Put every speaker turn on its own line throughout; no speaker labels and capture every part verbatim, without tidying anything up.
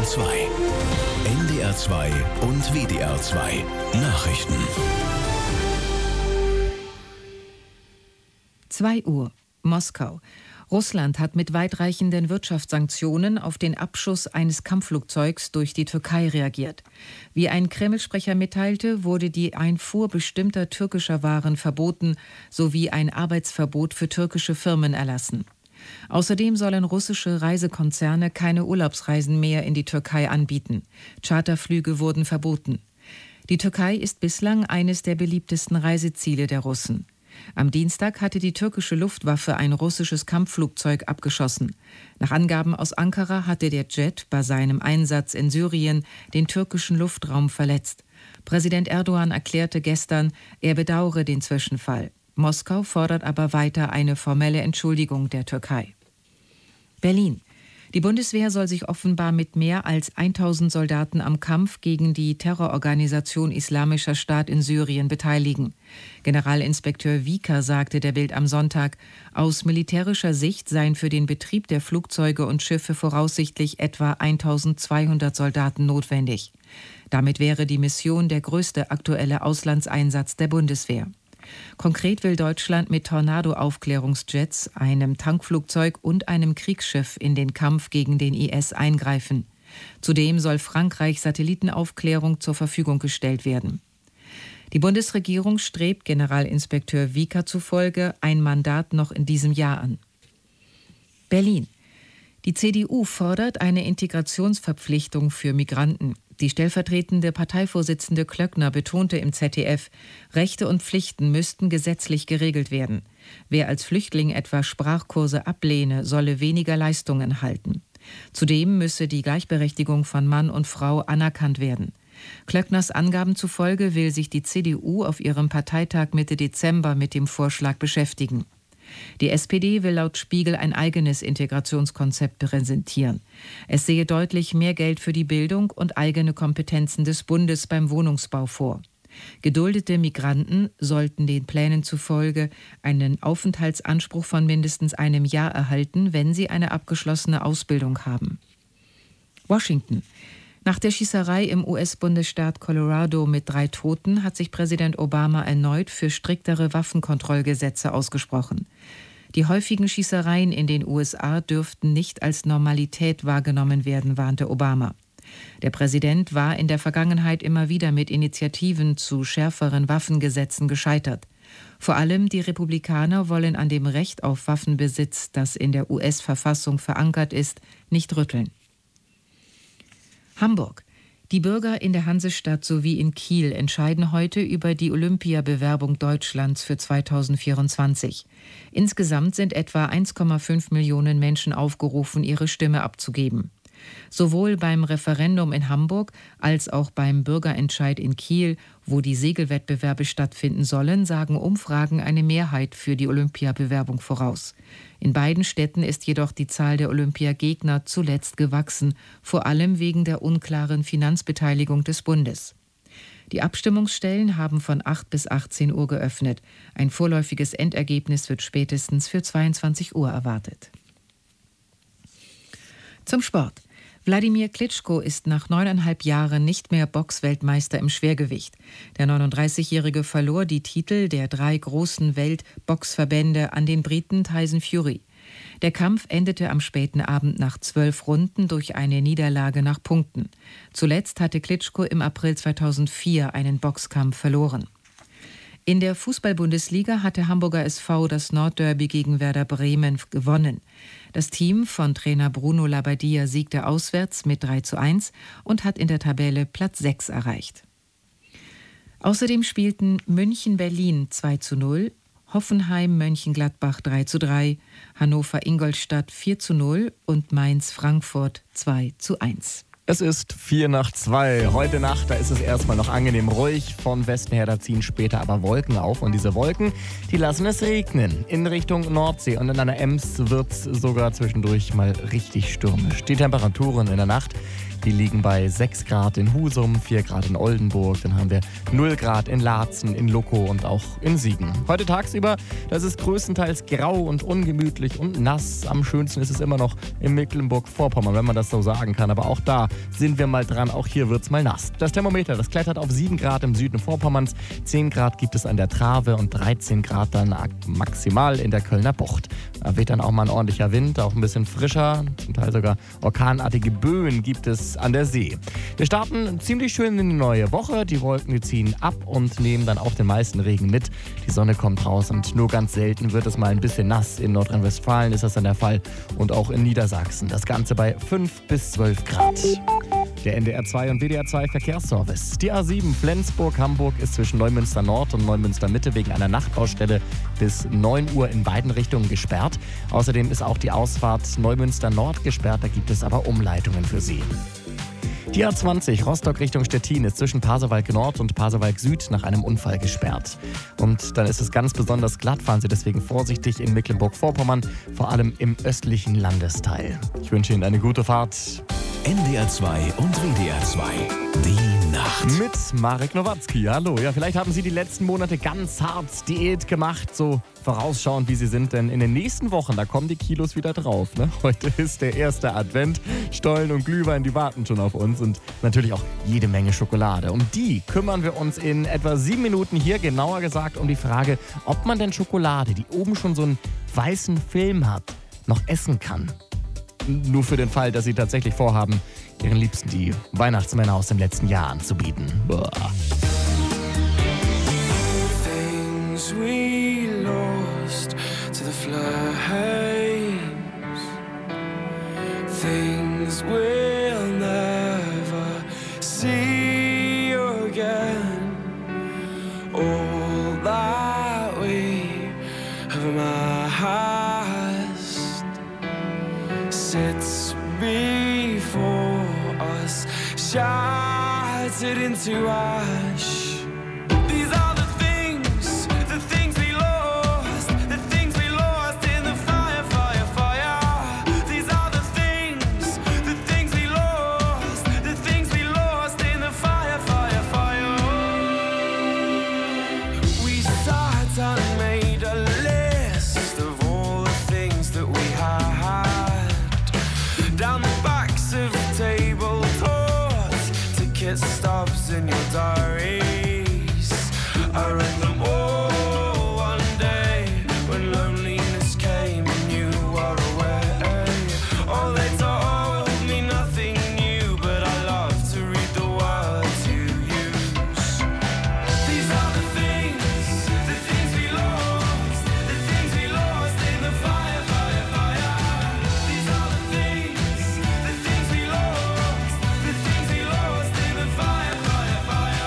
zwei. N D R zwei und W D R zwei Nachrichten.
zwei Uhr, Moskau. Russland hat mit weitreichenden Wirtschaftssanktionen auf den Abschuss eines Kampfflugzeugs durch die Türkei reagiert. Wie ein Kreml-Sprecher mitteilte, wurde die Einfuhr bestimmter türkischer Waren verboten sowie ein Arbeitsverbot für türkische Firmen erlassen. Außerdem sollen russische Reisekonzerne keine Urlaubsreisen mehr in die Türkei anbieten. Charterflüge wurden verboten. Die Türkei ist bislang eines der beliebtesten Reiseziele der Russen. Am Dienstag hatte die türkische Luftwaffe ein russisches Kampfflugzeug abgeschossen. Nach Angaben aus Ankara hatte der Jet bei seinem Einsatz in Syrien den türkischen Luftraum verletzt. Präsident Erdogan erklärte gestern, er bedauere den Zwischenfall. Moskau fordert aber weiter eine formelle Entschuldigung der Türkei. Berlin. Die Bundeswehr soll sich offenbar mit mehr als tausend Soldaten am Kampf gegen die Terrororganisation Islamischer Staat in Syrien beteiligen. Generalinspekteur Wieker sagte der Bild am Sonntag, aus militärischer Sicht seien für den Betrieb der Flugzeuge und Schiffe voraussichtlich etwa eintausendzweihundert Soldaten notwendig. Damit wäre die Mission der größte aktuelle Auslandseinsatz der Bundeswehr. Konkret will Deutschland mit Tornado-Aufklärungsjets, einem Tankflugzeug und einem Kriegsschiff in den Kampf gegen den I S eingreifen. Zudem soll Frankreich Satellitenaufklärung zur Verfügung gestellt werden. Die Bundesregierung strebt Generalinspekteur Wieker zufolge ein Mandat noch in diesem Jahr an. Berlin. Die C D U fordert eine Integrationsverpflichtung für Migranten. Die stellvertretende Parteivorsitzende Klöckner betonte im Z D F, Rechte und Pflichten müssten gesetzlich geregelt werden. Wer als Flüchtling etwa Sprachkurse ablehne, solle weniger Leistungen erhalten. Zudem müsse die Gleichberechtigung von Mann und Frau anerkannt werden. Klöckners Angaben zufolge will sich die C D U auf ihrem Parteitag Mitte Dezember mit dem Vorschlag beschäftigen. Die S P D will laut Spiegel ein eigenes Integrationskonzept präsentieren. Es sehe deutlich mehr Geld für die Bildung und eigene Kompetenzen des Bundes beim Wohnungsbau vor. Geduldete Migranten sollten den Plänen zufolge einen Aufenthaltsanspruch von mindestens einem Jahr erhalten, wenn sie eine abgeschlossene Ausbildung haben. Washington. Nach der Schießerei im U S-Bundesstaat Colorado mit drei Toten hat sich Präsident Obama erneut für striktere Waffenkontrollgesetze ausgesprochen. Die häufigen Schießereien in den U S A dürften nicht als Normalität wahrgenommen werden, warnte Obama. Der Präsident war in der Vergangenheit immer wieder mit Initiativen zu schärferen Waffengesetzen gescheitert. Vor allem die Republikaner wollen an dem Recht auf Waffenbesitz, das in der U S-Verfassung verankert ist, nicht rütteln. Hamburg. Die Bürger in der Hansestadt sowie in Kiel entscheiden heute über die Olympiabewerbung Deutschlands für zweitausendvierundzwanzig. Insgesamt sind etwa eins Komma fünf Millionen Menschen aufgerufen, ihre Stimme abzugeben. Sowohl beim Referendum in Hamburg als auch beim Bürgerentscheid in Kiel, wo die Segelwettbewerbe stattfinden sollen, sagen Umfragen eine Mehrheit für die Olympiabewerbung voraus. In beiden Städten ist jedoch die Zahl der Olympiagegner zuletzt gewachsen, vor allem wegen der unklaren Finanzbeteiligung des Bundes. Die Abstimmungsstellen haben von acht bis achtzehn Uhr geöffnet. Ein vorläufiges Endergebnis wird spätestens für zweiundzwanzig Uhr erwartet. Zum Sport. Wladimir Klitschko ist nach neuneinhalb Jahren nicht mehr Boxweltmeister im Schwergewicht. Der neununddreißigjährige verlor die Titel der drei großen Weltboxverbände an den Briten Tyson Fury. Der Kampf endete am späten Abend nach zwölf Runden durch eine Niederlage nach Punkten. Zuletzt hatte Klitschko im April zweitausendvier einen Boxkampf verloren. In der Fußball-Bundesliga hat der Hamburger S V das Nordderby gegen Werder Bremen gewonnen. Das Team von Trainer Bruno Labbadia siegte auswärts mit drei zu eins und hat in der Tabelle Platz sechs erreicht. Außerdem spielten München-Berlin zwei zu null, Hoffenheim-Mönchengladbach drei zu drei, Hannover-Ingolstadt vier zu null und Mainz-Frankfurt zwei zu eins.
Es ist vier nach zwei. Heute Nacht, da ist es erstmal noch angenehm ruhig. Von Westen her, da ziehen später aber Wolken auf. Und diese Wolken, die lassen es regnen. In Richtung Nordsee und in einer Ems wird es sogar zwischendurch mal richtig stürmisch. Die Temperaturen in der Nacht, die liegen bei sechs Grad in Husum, vier Grad in Oldenburg. Dann haben wir null Grad in Laatzen, in Luckow und auch in Siegen. Heute tagsüber, das ist größtenteils grau und ungemütlich und nass. Am schönsten ist es immer noch in Mecklenburg-Vorpommern, wenn man das so sagen kann. Aber auch da sind wir mal dran. Auch hier wird's mal nass. Das Thermometer, das klettert auf sieben Grad im Süden Vorpommerns, zehn Grad gibt es an der Trave und dreizehn Grad dann maximal in der Kölner Bucht. Da weht dann auch mal ein ordentlicher Wind, auch ein bisschen frischer, zum Teil sogar orkanartige Böen gibt es an der See. Wir starten ziemlich schön in die neue Woche. Die Wolken, die ziehen ab und nehmen dann auch den meisten Regen mit. Die Sonne kommt raus und nur ganz selten wird es mal ein bisschen nass. In Nordrhein-Westfalen ist das dann der Fall und auch in Niedersachsen. Das Ganze bei fünf bis zwölf Grad. Der N D R zwei und W D R zwei Verkehrsservice. Die A sieben Flensburg-Hamburg ist zwischen Neumünster Nord und Neumünster Mitte wegen einer Nachtbaustelle bis neun Uhr in beiden Richtungen gesperrt. Außerdem ist auch die Ausfahrt Neumünster Nord gesperrt, da gibt es aber Umleitungen für Sie. Die A zwanzig Rostock Richtung Stettin ist zwischen Pasewalk Nord und Pasewalk Süd nach einem Unfall gesperrt. Und dann ist es ganz besonders glatt, fahren Sie deswegen vorsichtig in Mecklenburg-Vorpommern, vor allem im östlichen Landesteil. Ich wünsche Ihnen eine gute Fahrt.
N D R zwei und W D R zwei. Die Nacht.
Mit Marek Nowatzki. Hallo. Ja, vielleicht haben Sie die letzten Monate ganz hart Diät gemacht, so vorausschauend wie Sie sind, denn in den nächsten Wochen, da kommen die Kilos wieder drauf. Ne? Heute ist der erste Advent. Stollen und Glühwein, die warten schon auf uns und natürlich auch jede Menge Schokolade. Um die kümmern wir uns in etwa sieben Minuten hier, genauer gesagt um die Frage, ob man denn Schokolade, die oben schon so einen weißen Film hat, noch essen kann. Nur für den Fall, dass Sie tatsächlich vorhaben, Ihren Liebsten die Weihnachtsmänner aus dem letzten Jahr anzubieten. Boah.
Things we lost to the flames. Things we'll never see again. All that we have amassed sits before us, shattered into ash. These are the things, the things we lost, the things we lost in the fire, fire, fire. These are the things, the things we lost, the things we lost in the fire, fire, fire. We sat and made a list of all the things that we had down the backs of tabletops, ticket stubs in your diaries. I read them all one day when loneliness came and you were away. Oh, they told me nothing new, but I love to read the words you use. These are the things, the things we lost, the things we lost in the fire, fire, fire. These are the things, the things we lost, the things we lost in the fire, fire, fire.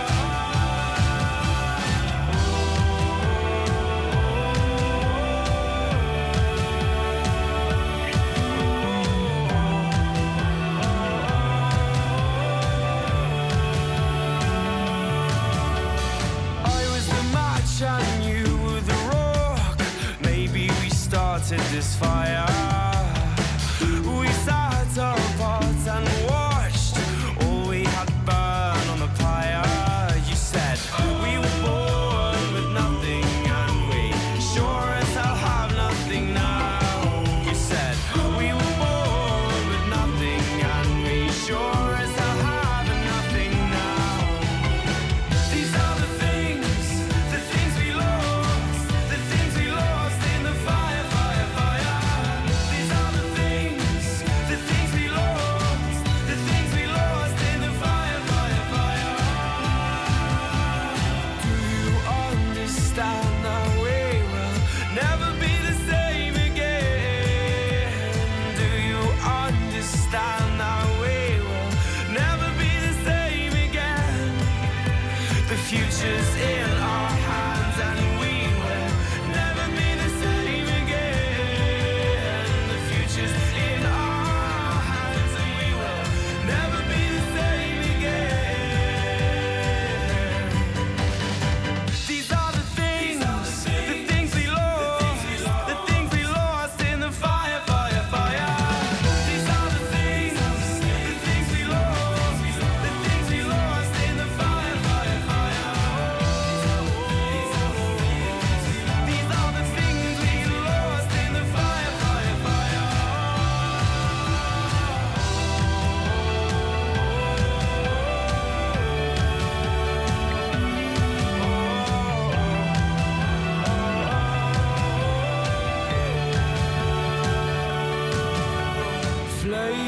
I was the match and you were the rock. Maybe we started this fire. We sat apart and watched all we had burn on the pyre. You said we were born with nothing and we sure as hell have nothing now. You said we were born with nothing and we sure as hell have nothing now. These are the things, the things we lost, the things we lost in the fire, fire, fire.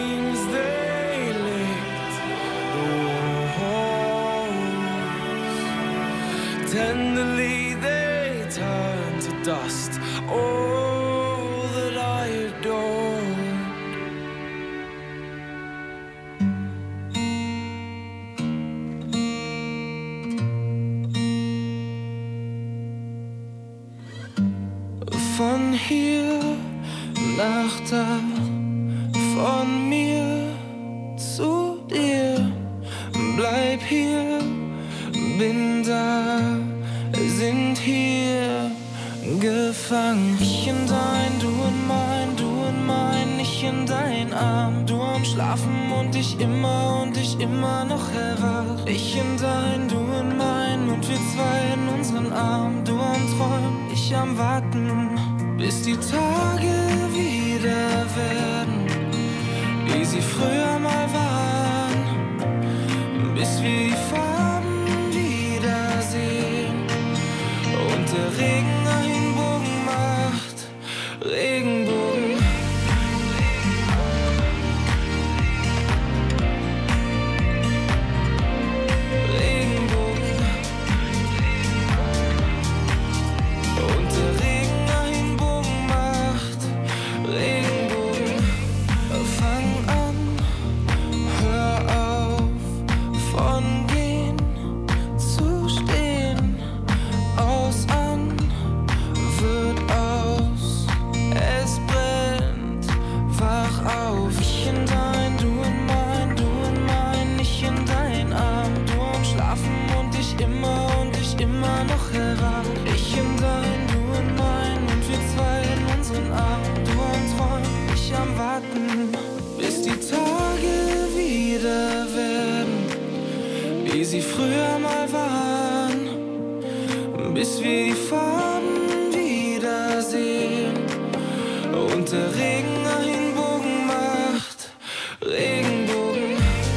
flames, they lit the walls. Tenderly they turn to dust all that I adored. Von hier nach da, von mir zu dir, bleib hier, bin da, sind hier gefangen. Ich in dein, du in mein, du in mein, ich in dein Arm, du am Schlafen und ich immer und ich immer noch hellwach. Ich in dein, du in mein und wir zwei in unseren Arm, du am Träumen, ich am Warten, bis die Tage wieder werden, wie sie früher mal waren, bis wir die Farben wiedersehen und der Regen einen Bogen macht, Regenbogen. Regenbogen. Und der Regen einen Bogen macht, Regenbogen. Fang an, hör auf, von gehen zu stehen. Aus an wird aus, es brennt, wach auf. Ich in dein, du in mein, du in mein, ich in dein Arm. Du am Schlafen und ich immer und ich immer noch hellwach. Ich in dein, du in mein und wir zwei in unseren Armen. Du am Träumen, ich am Warten, bis die Tage wieder werden, wie sie früher mal waren, bis wir die Farben wiedersehen und der Regen einen Bogen macht, Regenbogen.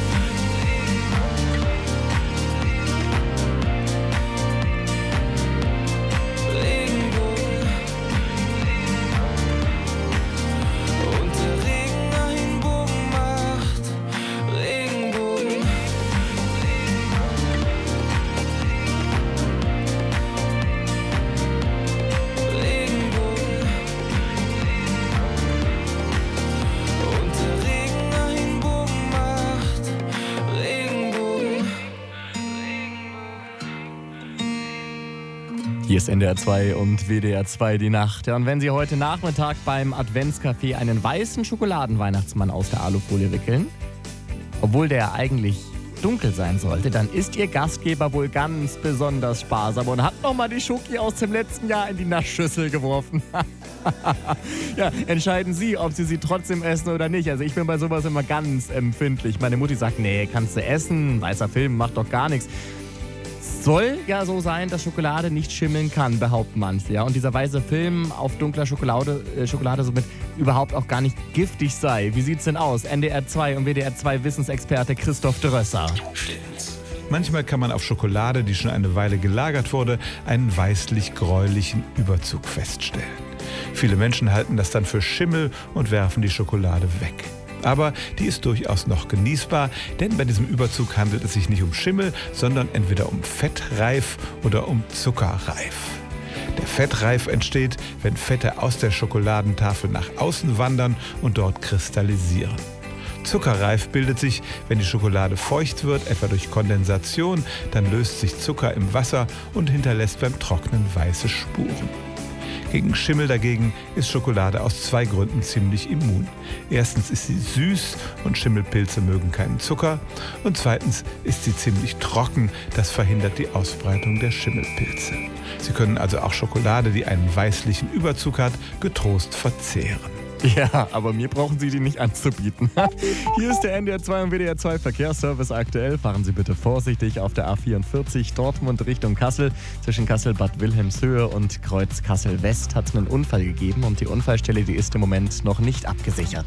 Regenbogen. Und der Regen einen Bogen macht, Regenbogen. Regenbogen. Und der Regen einen Bogen macht, Regenbogen.
Hier ist N D R zwei und W D R zwei die Nacht. Ja, und wenn Sie heute Nachmittag beim Adventscafé einen weißen Schokoladenweihnachtsmann aus der Alufolie wickeln, obwohl der eigentlich dunkel sein sollte, dann ist Ihr Gastgeber wohl ganz besonders sparsam und hat nochmal die Schoki aus dem letzten Jahr in die Naschschüssel geworfen. Ja, entscheiden Sie, ob Sie sie trotzdem essen oder nicht. Also ich bin bei sowas immer ganz empfindlich. Meine Mutti sagt, nee, kannst du essen, weißer Film macht doch gar nichts. Soll ja so sein, dass Schokolade nicht schimmeln kann, behaupten manche. Ja? Und dieser weiße Film auf dunkler Schokolade, äh, Schokolade somit überhaupt auch gar nicht giftig sei. Wie sieht's denn aus? N D R zwei und W D R zwei Wissensexperte Christoph Drösser.
Stimmt's. Manchmal kann man auf Schokolade, die schon eine Weile gelagert wurde, einen weißlich-gräulichen Überzug feststellen. Viele Menschen halten das dann für Schimmel und werfen die Schokolade weg. Aber die ist durchaus noch genießbar, denn bei diesem Überzug handelt es sich nicht um Schimmel, sondern entweder um Fettreif oder um Zuckerreif. Der Fettreif entsteht, wenn Fette aus der Schokoladentafel nach außen wandern und dort kristallisieren. Zuckerreif bildet sich, wenn die Schokolade feucht wird, etwa durch Kondensation, dann löst sich Zucker im Wasser und hinterlässt beim Trocknen weiße Spuren. Gegen Schimmel dagegen ist Schokolade aus zwei Gründen ziemlich immun. Erstens ist sie süß und Schimmelpilze mögen keinen Zucker. Und zweitens ist sie ziemlich trocken, das verhindert die Ausbreitung der Schimmelpilze. Sie können also auch Schokolade, die einen weißlichen Überzug hat, getrost verzehren.
Ja, aber mir brauchen Sie die nicht anzubieten. Hier ist der N D R zwei und W D R zwei Verkehrsservice aktuell. Fahren Sie bitte vorsichtig auf der A vierundvierzig Dortmund Richtung Kassel. Zwischen Kassel-Bad Wilhelmshöhe und Kreuz Kassel-West hat es einen Unfall gegeben und die Unfallstelle, die ist im Moment noch nicht abgesichert.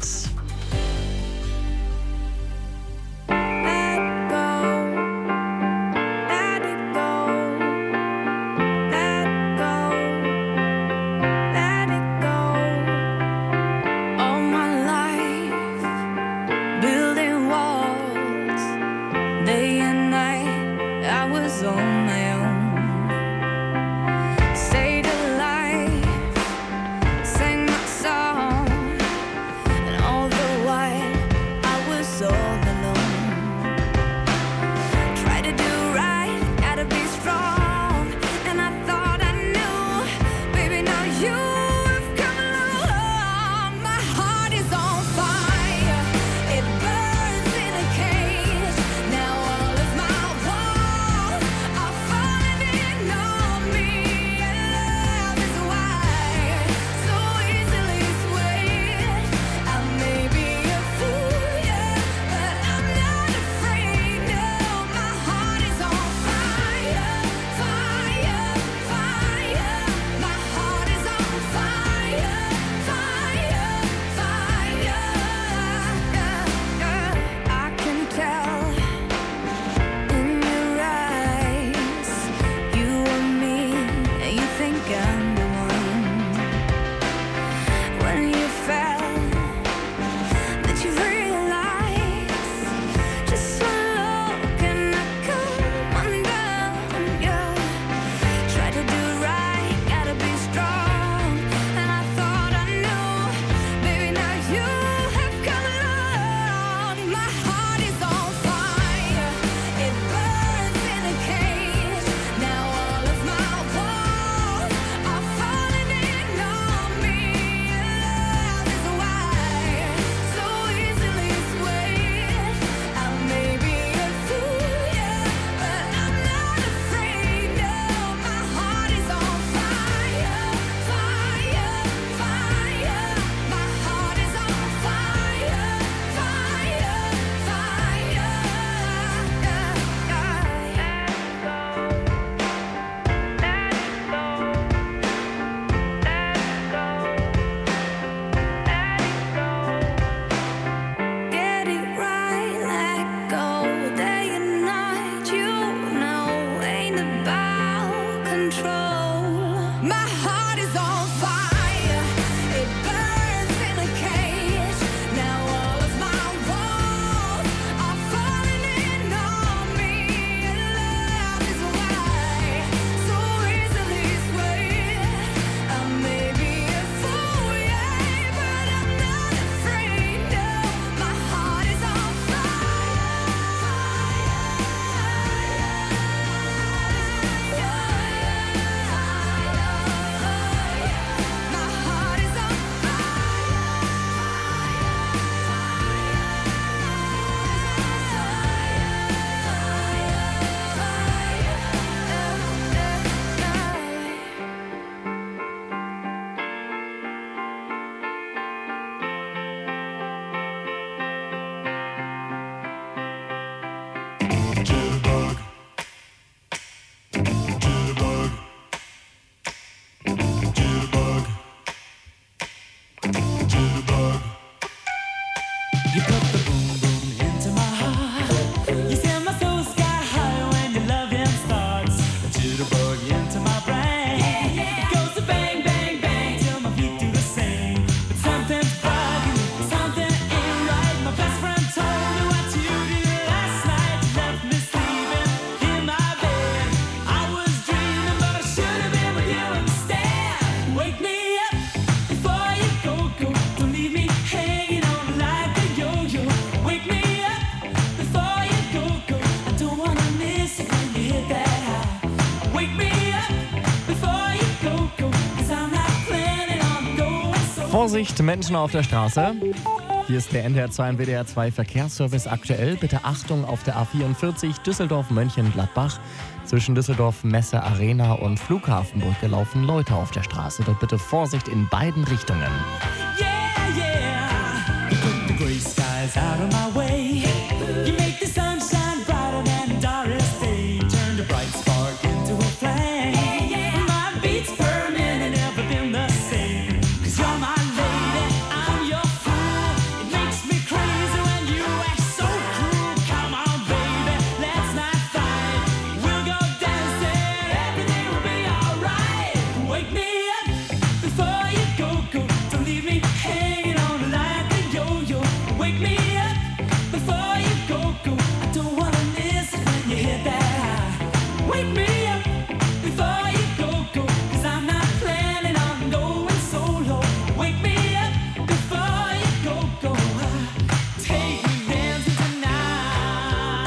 Vorsicht, Menschen auf der Straße. Hier ist der N D R zwei und W D R zwei Verkehrsservice aktuell. Bitte Achtung auf der A vierundvierzig Düsseldorf-Mönchengladbach. Zwischen Düsseldorf, Messe, Arena und Flughafenbrücke laufen Leute auf der Straße. Dort bitte Vorsicht in beiden Richtungen.
Yeah, yeah. You put the gray skies out of my way. You make the sunshine brighter than the darkest day. Turn the bright spark into a flame. My beats burning and never been the same. 'Cause you're my lady, I'm your fool. It makes me crazy when you act so cruel. Come on, baby, let's not fight. We'll go dancing, everything will be alright. Wake me up before you go, go. Don't leave me hanging on like a yo-yo. Wake me up before you go, go. I don't wanna miss it when you hit that high. Wake me up before you go, go. 'Cause I'm not planning on going solo. Wake me up before you go, go. Take me dancing tonight.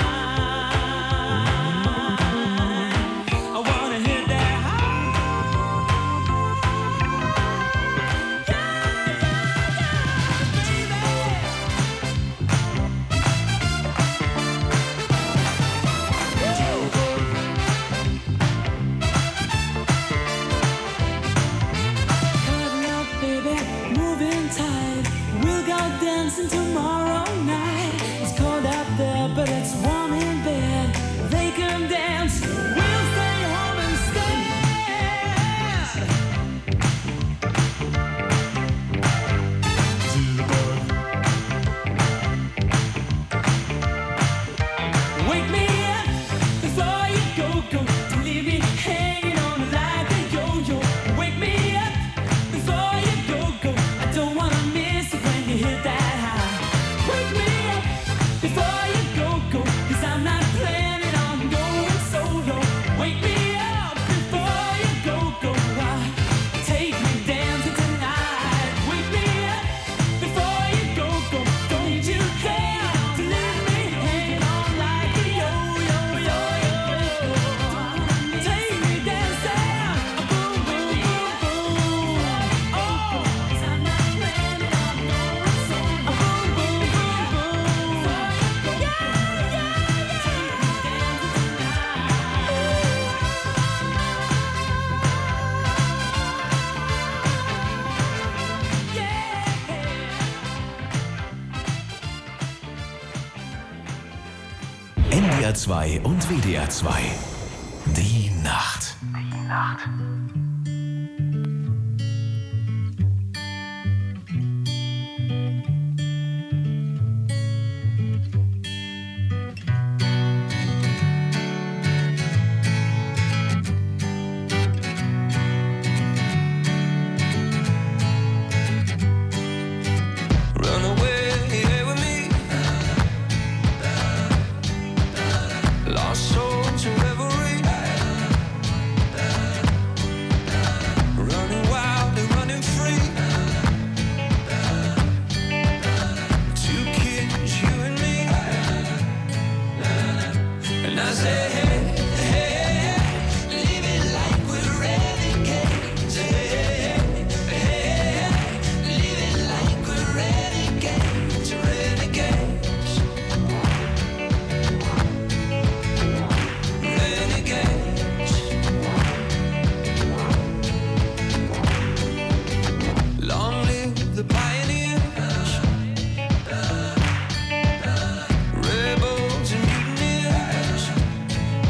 I wanna hit that high. Yeah, yeah, yeah, Cuddle up, baby, moving tight. We'll go dancing tomorrow night. It's cold out there, but it's warm in bed. They can dance, we'll stay home instead. Wake me up before you go, go. Don't leave me hanging on like a yo-yo. Wake me up before you go, go. I don't wanna miss it when you hit that high. Wake me up before you go, go. 'Cause I'm not planning on going solo. Wake me up before you go, go. Take me dancing tonight. Wake me up before you go, go. Don't need you there to leave me hanging on like a yo-yo, yo-yo. Take me dancing, boom, boom, boom, boom. Oh, 'cause I'm not planning on going solo. Boom, boom, boom, boom. Yeah, yeah, yeah. Take me dancing tonight. Yeah.
N D R zwei und W D R zwei. Die Nacht.
Run away with me. Lost soul to reverie. Running wild and running free. Two kids, you and me. And I say, hey, hey, live it like we're renegades. Hey, hey, hey, live it like we're renegades, renegades, renegades. Long live the pioneers, rebels and mutineers.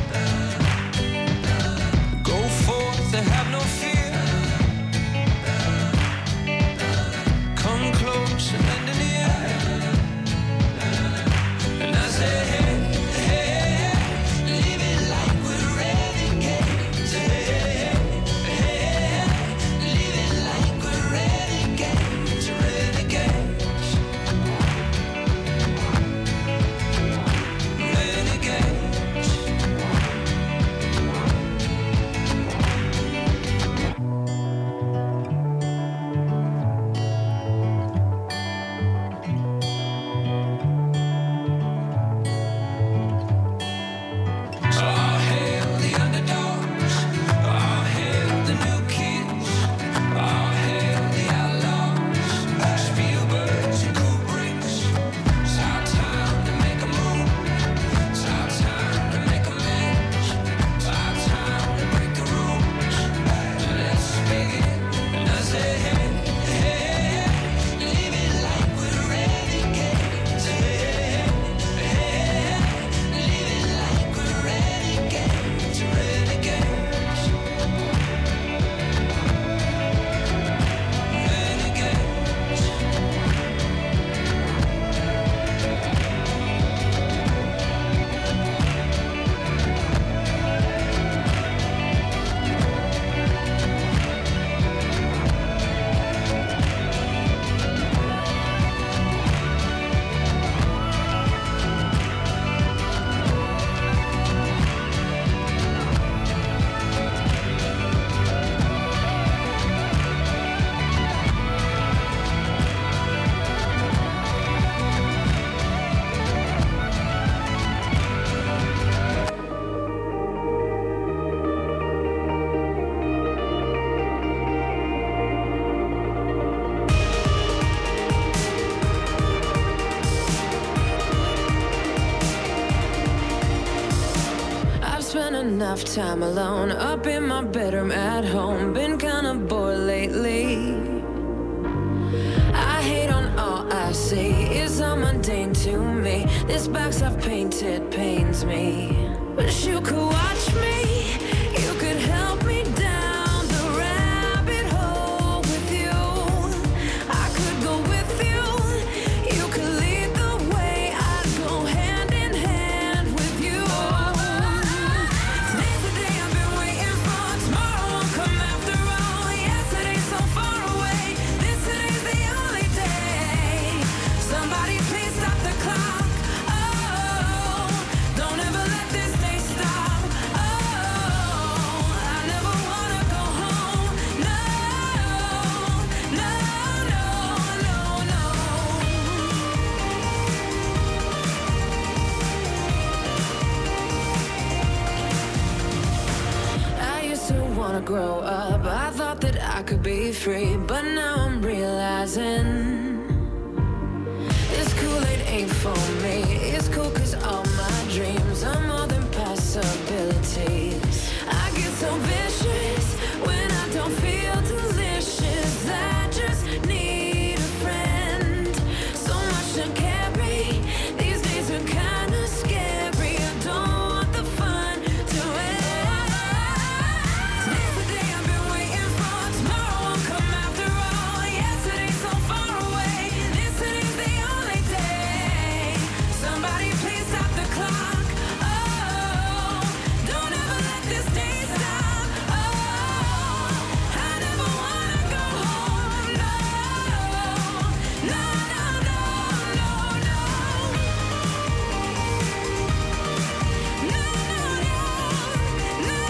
spent enough time alone, up in my bedroom at home. Been kinda bored lately. I hate on all I see, it's all mundane to me. This box I've painted pains me. Wish you could watch me, you could help me down the rabbit hole with you. I could go with you, you could lead the way. I'd go hand in hand with you. Today's the day I've been waiting for. Tomorrow won't come after all. Yesterday's so far away. This today's the only day. Somebody please stop the clock. Oh, don't ever let this day stop. Oh, I never wanna go home. No, no, no, no, no. I used to wanna grow up. I thought that I could be free, but now I'm realizing this Kool-Aid ain't for me. It's cool cause all my dreams are more than possibilities. I get so vicious when I don't feel delicious. I just need a friend. So much to carry. These days are kinda scary. I don't want the fun to end. Today's the day I've been waiting for. Tomorrow won't come after all. Yesterday's so far away. This today's the only day. Somebody please stop the clock. Oh, don't ever let this day stop. Oh, I never wanna go home. No, no, no, no, no, no. No, no, no, no,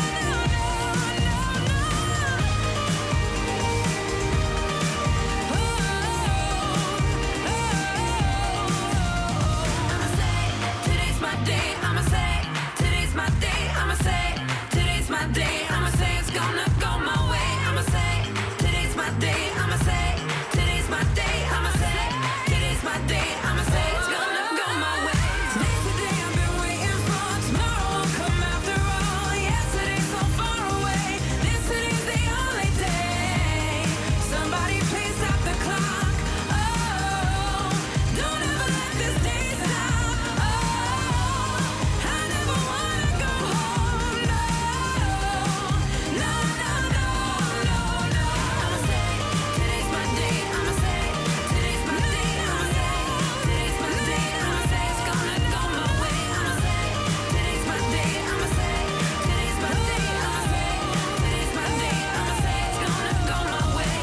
I'ma say, today's my day. I'ma say, today's my day. I'ma say, today's my day. I'ma say it's gonna go my way. I'ma say, today's my day. I'ma say, today's my day. I'ma say, today's my day. I'ma say it's gonna go my way. Today's the day I've been waiting for. Tomorrow won't come after all. Yesterday's so far away. This today's the only day. Somebody please stop the clock. Oh, don't ever let this day stop. Oh, I never wanna go home. No, no, no, no, no, no. I'ma say, today's my day. I'ma say, today's my day. I'ma say, today's my day. I'ma say it's gonna go my way. I'ma say, today's my day. I'ma say, today's my day. I'ma say, today's my day. I'ma say it's gonna go my way.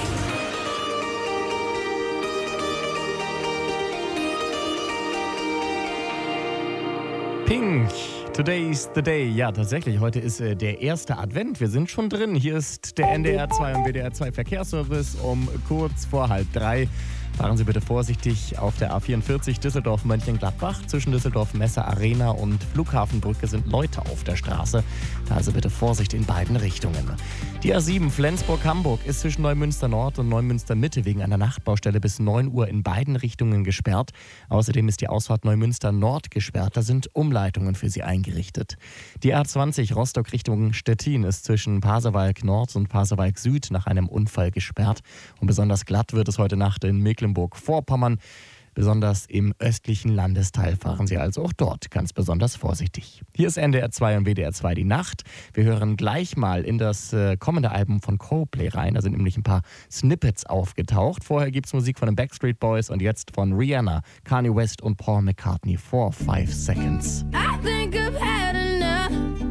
Pink, today's the day. Ja, tatsächlich, heute ist äh, der erste Advent. Wir sind schon drin. Hier ist der N D R zwei und W D R zwei Verkehrsservice um kurz vor halb drei. Fahren Sie bitte vorsichtig auf der A vierundvierzig Düsseldorf-Mönchengladbach. Zwischen Düsseldorf-Messe Arena und Flughafenbrücke sind Leute auf der Straße. Da also bitte Vorsicht in beiden Richtungen. Die A sieben Flensburg-Hamburg ist zwischen Neumünster Nord und Neumünster Mitte wegen einer Nachtbaustelle bis neun Uhr in beiden Richtungen gesperrt. Außerdem ist die Ausfahrt Neumünster Nord gesperrt. Da sind Umleitungen für Sie eingerichtet. Die A zwanzig Rostock Richtung Stettin ist zwischen Pasewalk Nord und Pasewalk Süd nach einem Unfall gesperrt. Und besonders glatt wird es heute Nacht in Mecklenburg-Vorpommern. Besonders im östlichen Landesteil fahren Sie also auch dort ganz besonders vorsichtig. Hier ist N D R zwei und W D R zwei die Nacht. Wir hören gleich mal in das äh, kommende Album von Coldplay rein. Da sind nämlich ein paar Snippets aufgetaucht. Vorher gibt es Musik von den Backstreet Boys und jetzt von Rihanna, Kanye West und Paul McCartney for five seconds.
I think I've had enough.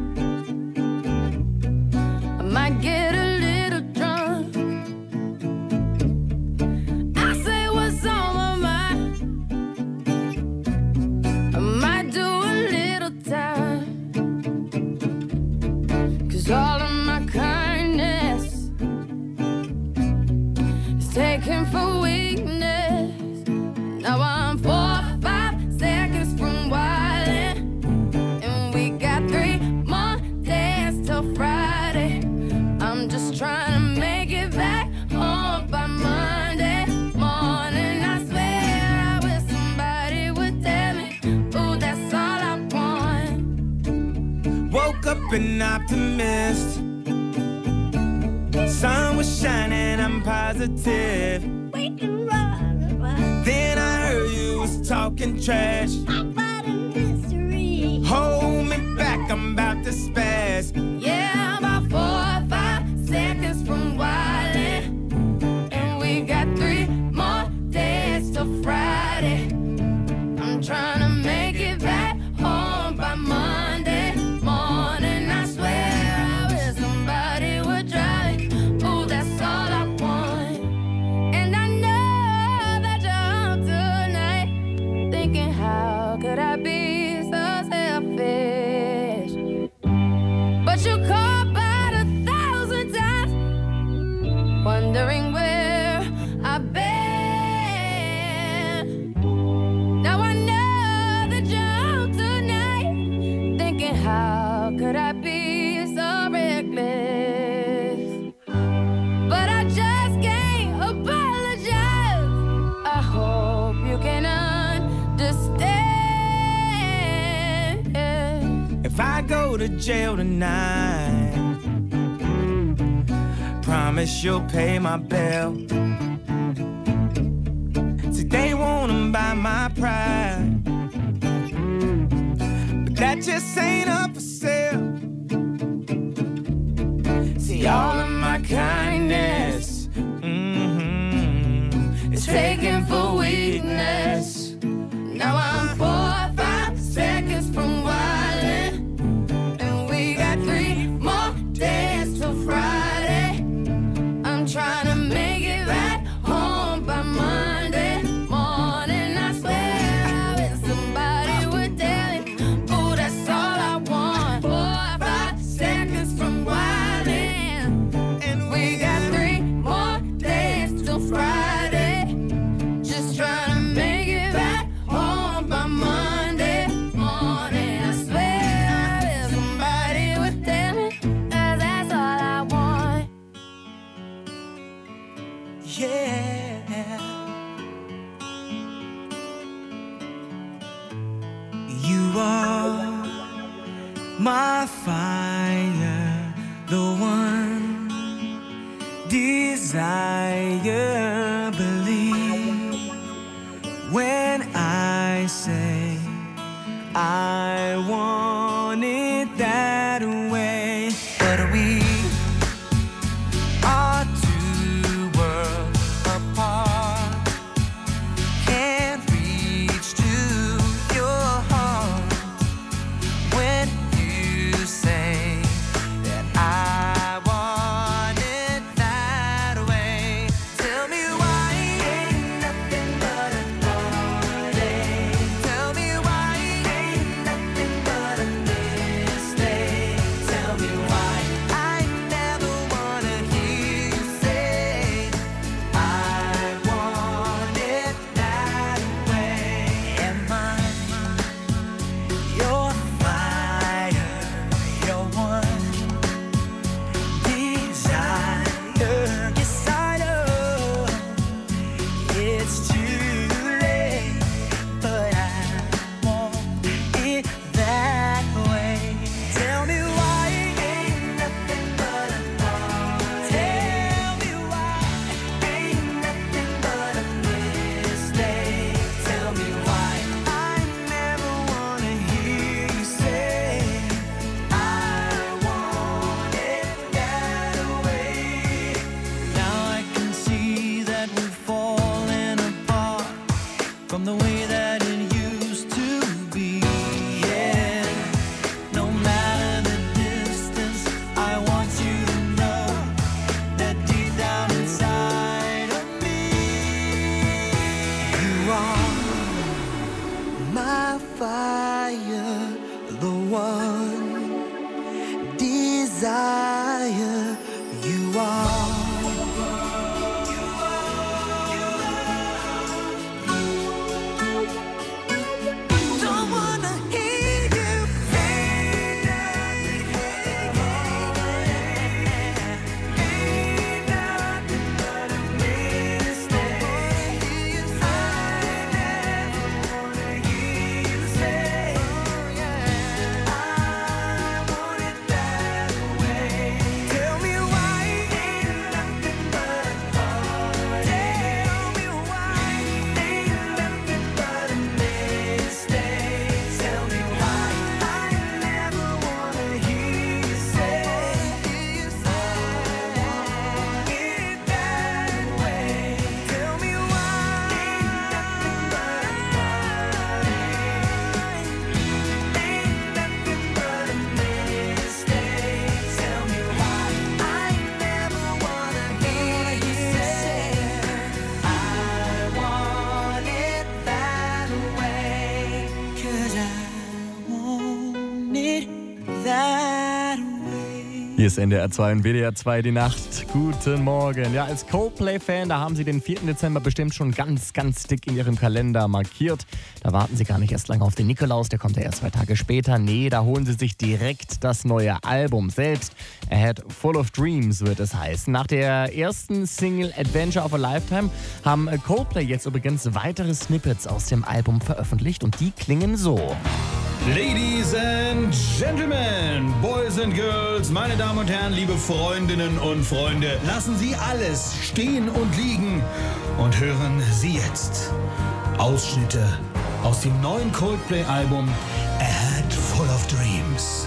I might get a little drunk. I say what's on my mind. I might do a little time. 'Cause all of my kindness is taken for weakness. Now I'm four or five seconds from wildin', and we
up an optimist. Sun was shining, I'm positive. Then I heard you was talking trash. Hold me back, I'm about to spaz.
Yeah, about four or five seconds from wildin', and we got three more days till Friday. I'm trying to make it back home by Monday morning. I swear I wish somebody would drive. Oh, that's all I want. And I know that you're home tonight, thinking how could I be so selfish? But you called about a thousand times, wondering where I've been. Now I know that you're home tonight, thinking how could I be so reckless? But I just can't apologize. I hope you can understand.
If I go to jail tonight, promise you'll pay my bill. See, they wanna buy my pride, but that just ain't up for sale. See, all of my kindness, mm-hmm, is taken for weakness. Now I'm four or five seconds from wildin', and we got three more days till Friday. I'm trying to make it back home by Monday morning. I swear I wish somebody would tell it. Oh, that's all I want. Four or five seconds from wildin', and we got three more days till Friday. Just trying to make it back home by Monday morning. I swear I wish somebody would tell me, 'cause that's all I want. Yeah, you are my fire, the one desire. Believe when I say I want it that way. But we are two worlds apart. Can't reach to your heart when you say that I want it that way. Tell me why ain't nothing but a heartache. Tell me why ain't nothing but a mistake. Tell me why I never wanna hear you say I want it that way. Am I your fire, your one desire? Yes, I know it's too late, but I want it that way. Tell me why ain't nothing but a heartache. Tell me why ain't nothing but a mistake. Tell me why I never wanna hear you say I want it that way. Now I can see that we've fallen apart from the way that it used to be. Yeah, no matter the distance, I want you to know that deep down inside of me, you are my fire, the one desire. You are. Don't wanna hear you say nothing. Ain't nothing but a mistake. I never wanna hear you say I want it
that away.
Hier ist N D R zwei und W D R zwei die Nacht. Guten Morgen. Ja, als Coldplay-Fan, da haben Sie den vierten Dezember bestimmt schon ganz, ganz dick in Ihrem Kalender markiert. Da warten Sie gar nicht erst lange auf den Nikolaus, der kommt ja erst zwei Tage später. Nee, da holen Sie sich direkt das neue Album selbst. A Head Full of Dreams wird es heißen. Nach der ersten Single Adventure of a Lifetime haben Coldplay jetzt übrigens weitere Snippets aus dem Album veröffentlicht und die klingen so.
Ladies and Gentlemen, Boys and Girls, meine Damen und Herren, liebe Freundinnen und Freunde, lassen Sie alles stehen und liegen und hören Sie jetzt Ausschnitte aus dem neuen Coldplay-Album A Head Full of Dreams.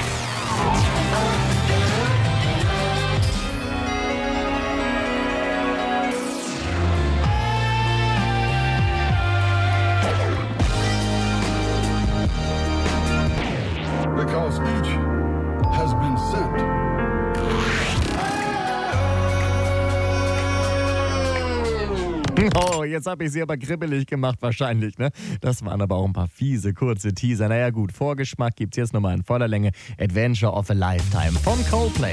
Because each has been sent.
Oh, jetzt habe ich sie aber kribbelig gemacht wahrscheinlich, ne? Das waren aber auch ein paar fiese, kurze Teaser. Naja gut, Vorgeschmack gibt's jetzt nochmal in voller Länge. Adventure of a Lifetime von Coldplay.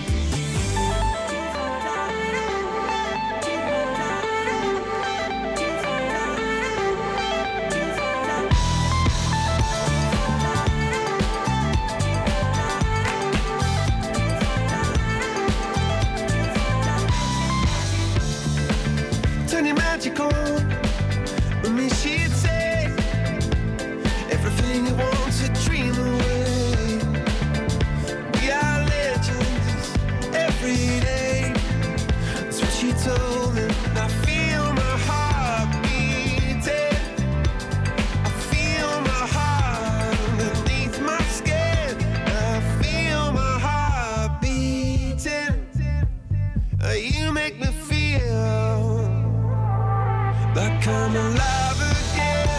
Turn your magic on. With me, she'd say everything you want to dream away. We are legends every day. That's what she told me. I feel my heart beating. I feel my heart underneath my skin. I feel my heart beating. Uh, You make me feel like I'm alive again.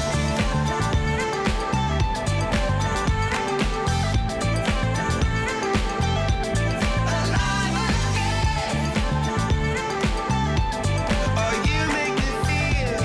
Alive again. Oh, you make me feel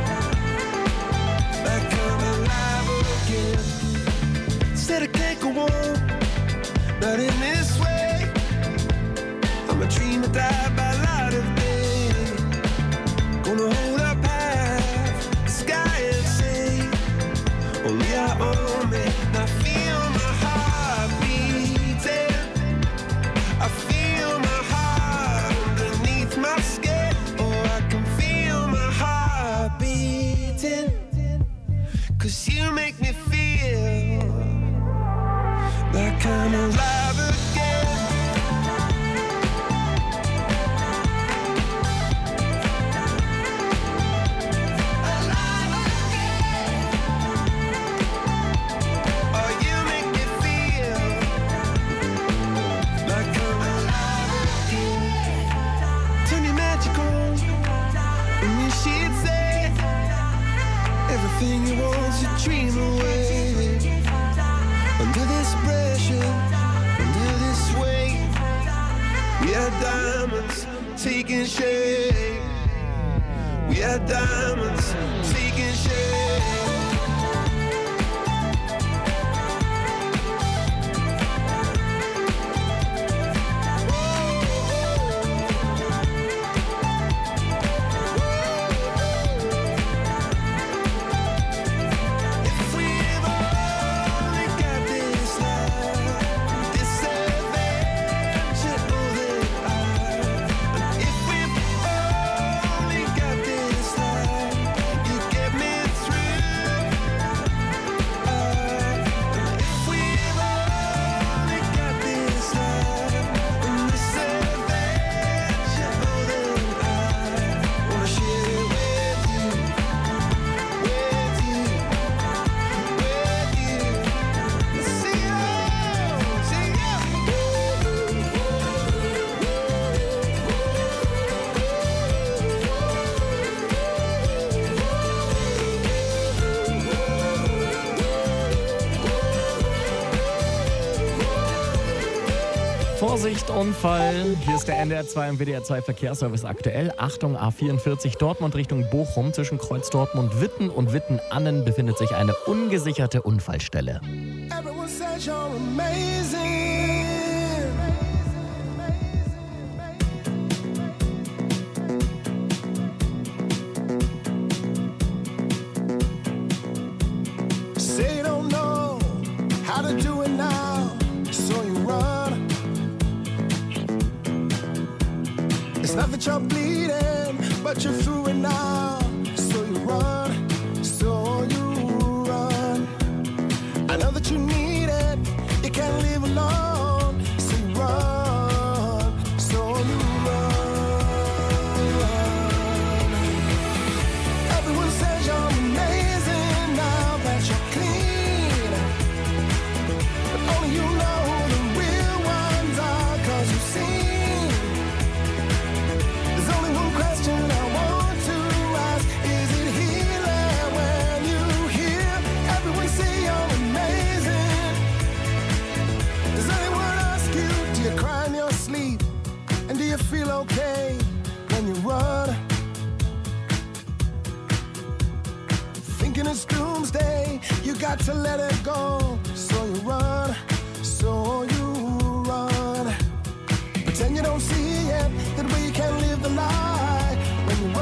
like I'm alive again. Said I can't go on, not in this way. I'm a dreamer, die by light of day. Gonna hold up half the sky and say, only I own me. I feel my heart beating. I feel my heart underneath my skin. Oh, I can feel my heart beating. Cause you make me feel like I'm alive again. Alive again. Oh, you make me feel like I'm alive again. Turn your magic on. And you she'd say everything you want to dream away. Under this pressure, under this weight, we are diamonds taking shape. We are diamonds taking shape. If we've only got this love, this adventure, oh, that I. If we've only got this love, you get me through. Uh, if we've only got this love, and this adventure, oh, that I wanna share it with you, with you, with you. See you, see
Vorsicht, Unfall. Hier ist der N D R zwei und W D R zwei Verkehrsservice aktuell. Achtung, A vierundvierzig Dortmund Richtung Bochum. Zwischen Kreuz Dortmund Witten und Witten-Annen befindet sich eine ungesicherte Unfallstelle.
Everyone
Everyone says you're amazing. Say you don't know how to do it now, so you run. It's not that you're bleeding, but you're through it now, so you run, so you run. I know that you need it, you can't live alone, so you run, so you run. Everyone says you're amazing now that you're clean, but only you know who the real ones are, 'cause you've seen. There's only one question I want to ask, is it healing when you hear everyone say you're amazing? Does anyone ask you, do you cry in your sleep? And do you feel okay when you run? Thinking it's doomsday, you got to let it go. So you run, so you run. Pretend you don't see it, that way you can live the lie when you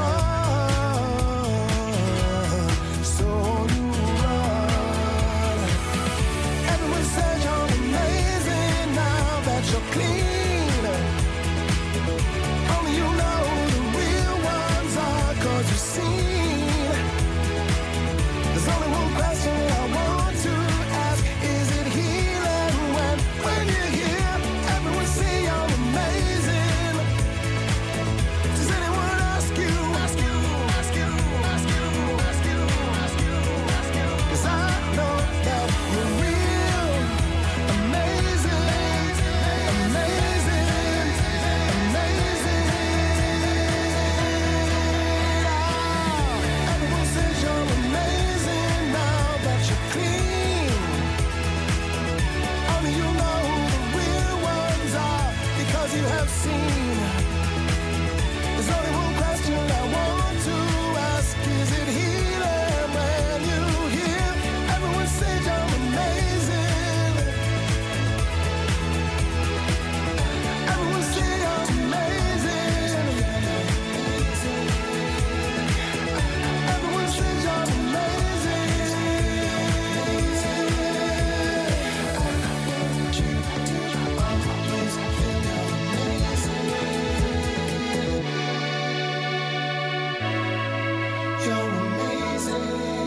run. So you run. Everyone says you're amazing now that you're clean. Only you know who the real ones are, 'cause you've seen. There's only one question I want to ask, is it healing when, when you hear everyone say you're amazing? Does anyone ask you, ask you, ask you, ask you, ask you, ask you, ask you? 'Cause I know that you're real, amazing, amazing, amazing. Everyone says you're amazing now that you're clean. Only you know who the real ones are, because you have seen. There's only one question I want to ask, is it healing when you hear everyone say you're amazing? Everyone say you're amazing. Everyone says you're amazing. You're amazing.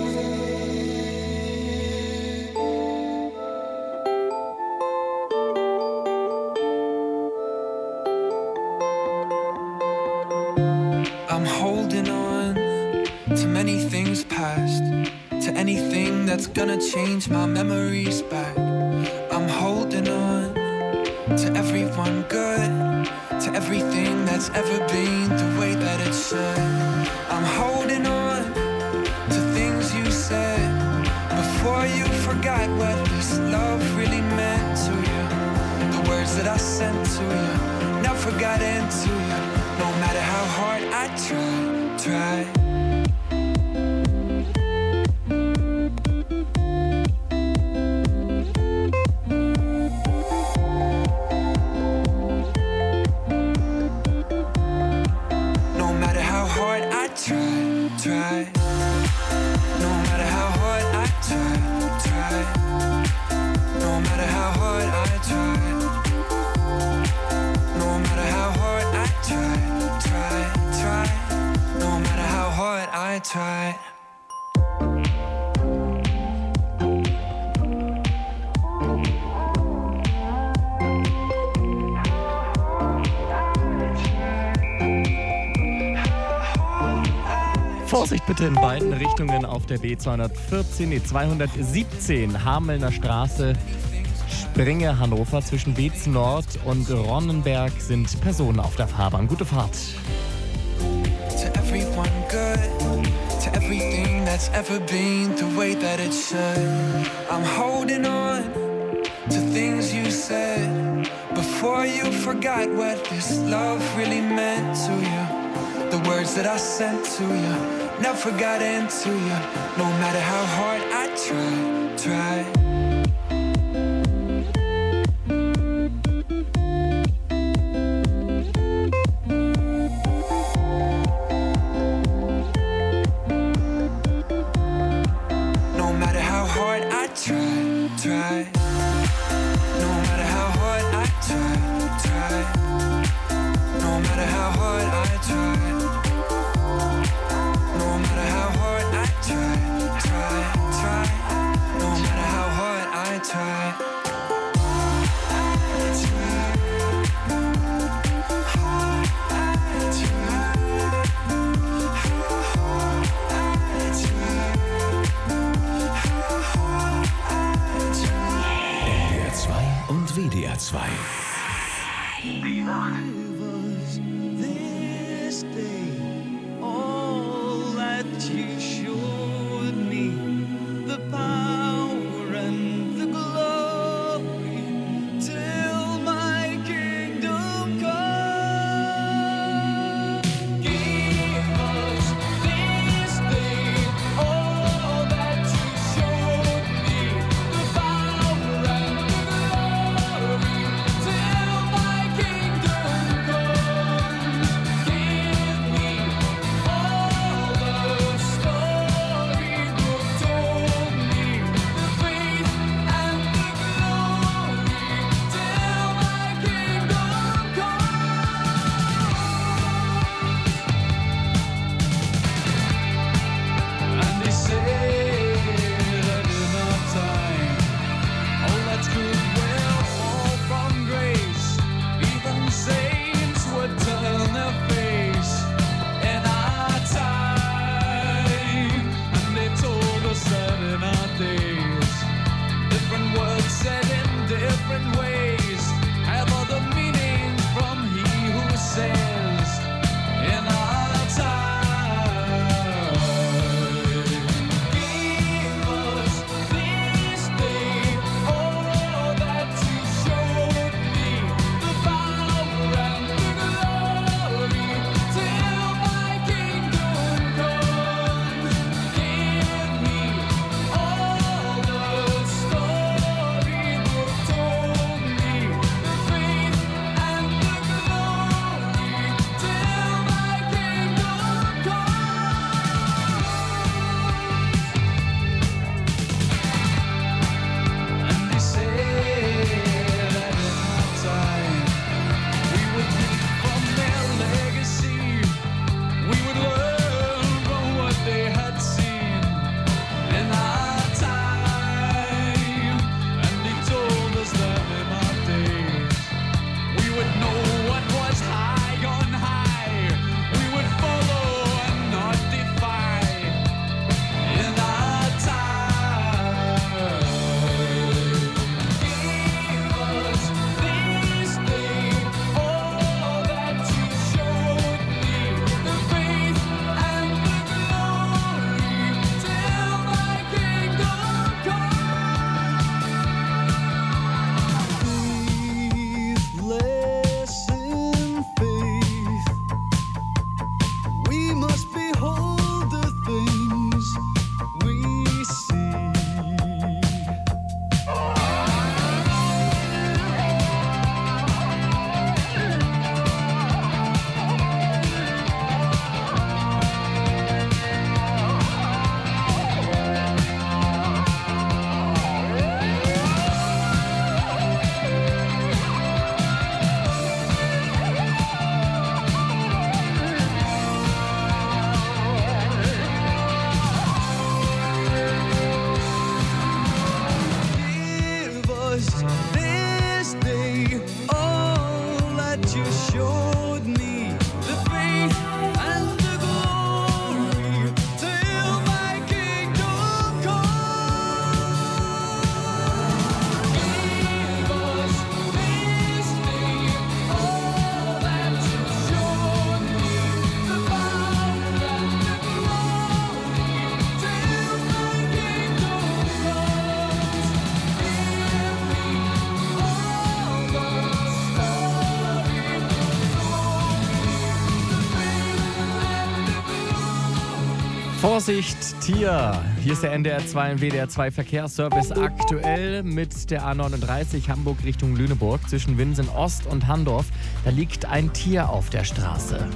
I'm holding on to many things past, to anything that's gonna change my memories back. I'm holding on to everyone good, to everything that's ever been the way that it should. I'm holding on to things you said before you forgot what this love really meant to you. The words that I sent to you never got into you, no matter how hard I try, try. No matter how hard I try, try. No matter how hard I try, try. No matter how hard I try. No matter how hard I try, try, try. No matter how hard I try.
Vorsicht bitte in beiden Richtungen auf der B zweihundertvierzehn, nee zweihundertsiebzehn, Hamelner Straße, Springe, Hannover. Zwischen Beetz Nord und Ronnenberg sind Personen auf der Fahrbahn. Gute Fahrt.
To everyone good, to everything that's ever been the way that it should. I'm holding on to things you said before you forgot what this love really meant to you. The words that I sent to you never got into you, no matter how hard I try, try. No matter how hard I try, try. No matter how hard I try. No matter how hard I try, try, try. No matter how hard I try.
N D R zwei und W D R zwei.
Die Nacht.
This day, all that you showed me, the power and the glory, till my kingdom come. Give us this day, all that you showed me, the power and the glory, till my kingdom come. Give me all the story book told me, the faith and the glory, till my kingdom come. And they say that in our time, all that's good will fall from grace. Even saints would turn their face in our time. And they told us that in our days, different words said in different ways have other meanings from he who says in our time. Give us this day all that you showed me, the power and the glory, till my kingdom comes. Give me all the story book told me, the faith and the glory, till my kingdom comes. And they say that in our time we would read from their legacy, we would learn from what they had seen in our time. And they told us that in our days we would know what was high on high, we would follow and not defy in our time. Give us this day all that you showed me, the faith and the glory, till my kingdom Breathless in faith, we must behold the things we see. Give us this day all that you showed me, the faith and the glory, till my kingdom come. Give us this day all that you showed me, the power and the glory, till my kingdom comes.
Vorsicht, Tier! Hier ist der N D R zwei und W D R zwei Verkehrsservice aktuell mit der A neununddreißig Hamburg Richtung Lüneburg zwischen Winsen Ost und Handorf. Da liegt ein Tier auf der Straße.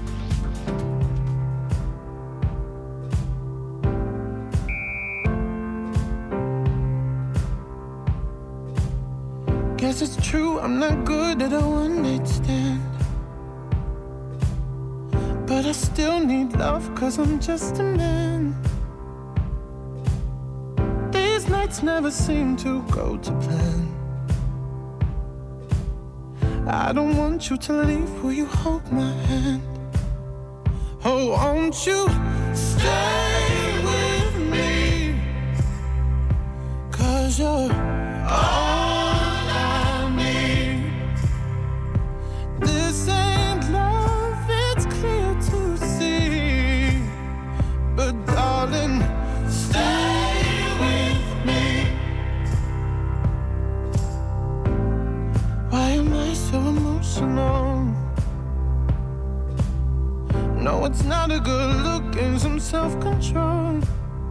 Guess it's true, I'm not good at a one-night stand. But I still need love, cause I'm just a man. These nights never seem to go to plan. I don't want you to leave, will you hold my hand? Oh, won't you stay with me? Cause you're all I need. This ain't love, it's clear to see. But darling, stay with me. Why am I so emotional? No, it's not a good look and some self-control.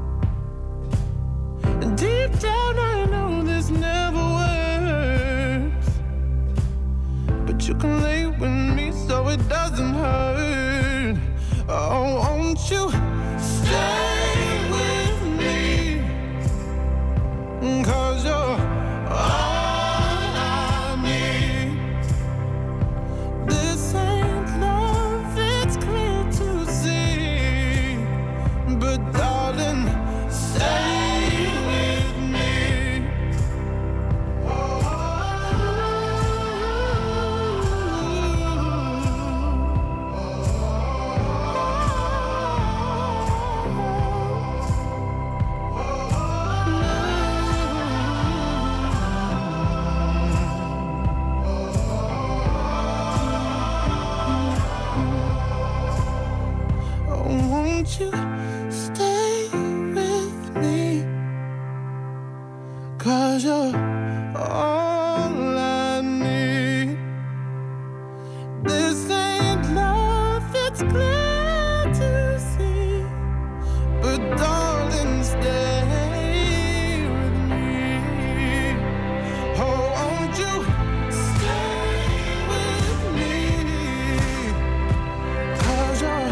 Deep down I know this never works, but you can lay with me so it doesn't hurt. Oh, won't you stay with me? Cause you're all I need. This ain't love, it's clear to see. But darling, stay. Won't you stay with me? Cause you're all I need. This ain't love, it's clear to see. But darling, stay with me. Oh, won't you stay with me? Cause you're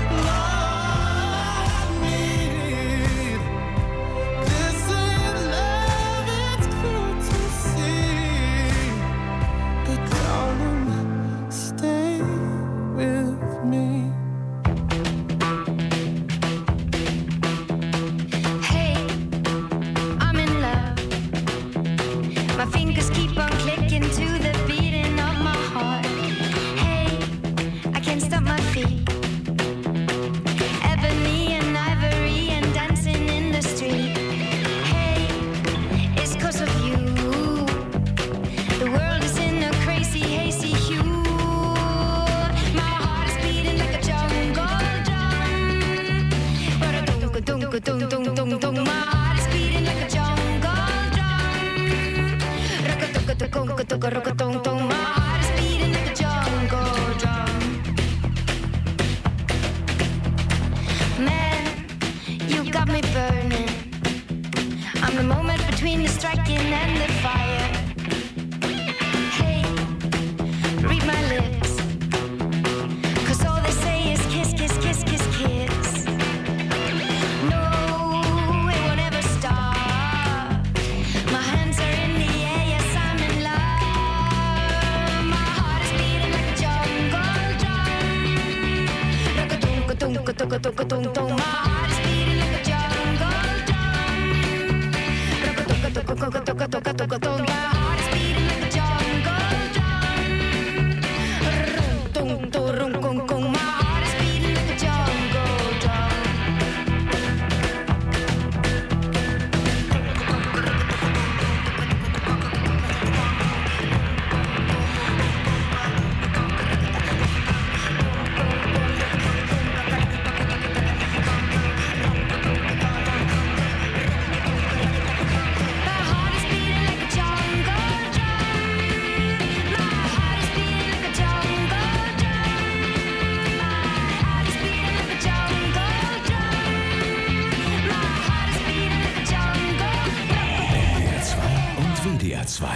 W D R zwei.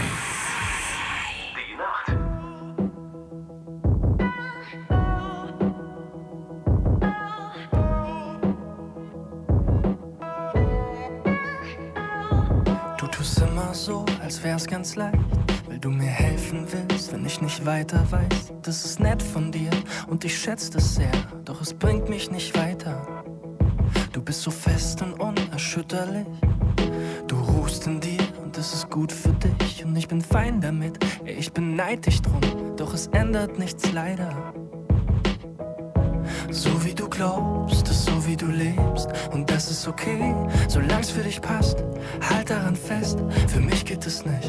Die Nacht.
Du tust immer so, als wär's ganz leicht. weil du mir helfen willst, wenn ich nicht weiter weiß. Das ist nett von dir und ich schätze das sehr, doch es bringt mich nicht weiter. Du bist so fest und unerschütterlich, du ruhst in dir und das ist gut für dich. Und ich bin fein damit, ey, ich beneid dich drum, doch es ändert nichts leider. So wie du glaubst, ist so wie du lebst und das ist okay, solang's für dich passt. Halt daran fest, für mich geht es nicht.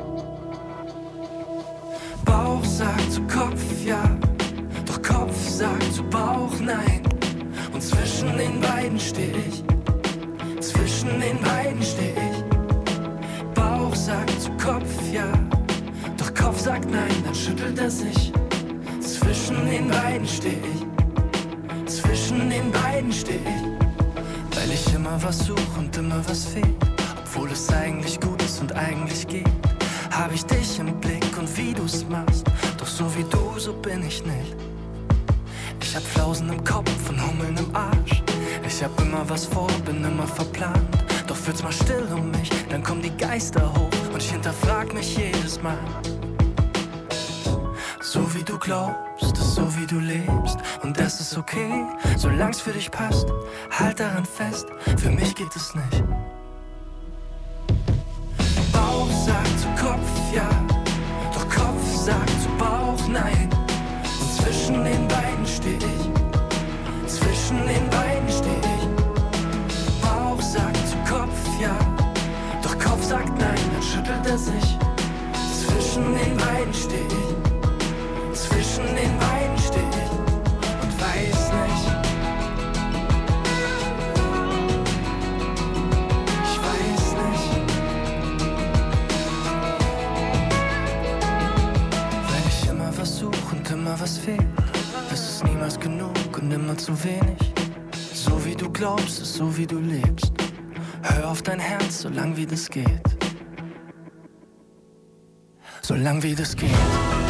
Bauch sagt zu Kopf ja, doch Kopf sagt zu Bauch nein. Und zwischen den beiden steh ich, zwischen den beiden steh ich. Bauch sagt zu Kopf ja, doch Kopf sagt nein, dann schüttelt er sich. Zwischen den beiden steh ich, zwischen den beiden steh ich. Weil ich immer was such und immer was fehlt, obwohl es eigentlich gut ist und eigentlich geht. Hab ich dich im Blick und wie du's machst, doch so wie du, so bin ich nicht. Ich hab Flausen im Kopf und Hummeln im Arsch. Ich hab immer was vor, bin immer verplant. Doch wird's mal still um mich, dann kommen die Geister hoch und ich hinterfrag mich jedes Mal. So wie du glaubst, ist so wie du lebst und das ist okay, solang's für dich passt. Halt daran fest, für mich geht es nicht. Bauch sagt zu Kopf ja, doch Kopf sagt zu Bauch nein. Und zwischen den beiden steh ich, zwischen den beiden steh ich. Bauch sagt zu Kopf ja, doch Kopf sagt nein, dann schüttelt er sich. Zwischen den beiden steh ich, zwischen den beiden steh ich und weiß nicht. Ich weiß nicht. Weil ich immer was such und immer was fehlt, es ist niemals genug und immer zu wenig. So wie du glaubst, ist so wie du lebst. Hör auf dein Herz, solang wie das geht. Solang wie das geht.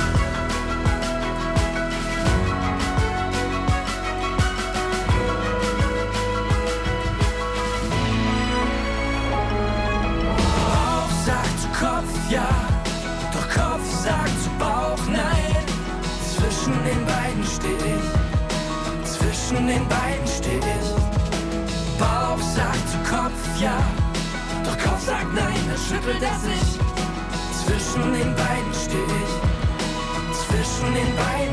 Ja, doch Kopf sagt zu Bauch nein. Zwischen den beiden steh ich, zwischen den beiden steh ich. Bauch sagt zu Kopf ja, doch Kopf sagt nein, dann schüttelt er sich. Zwischen den beiden steh ich, zwischen den beiden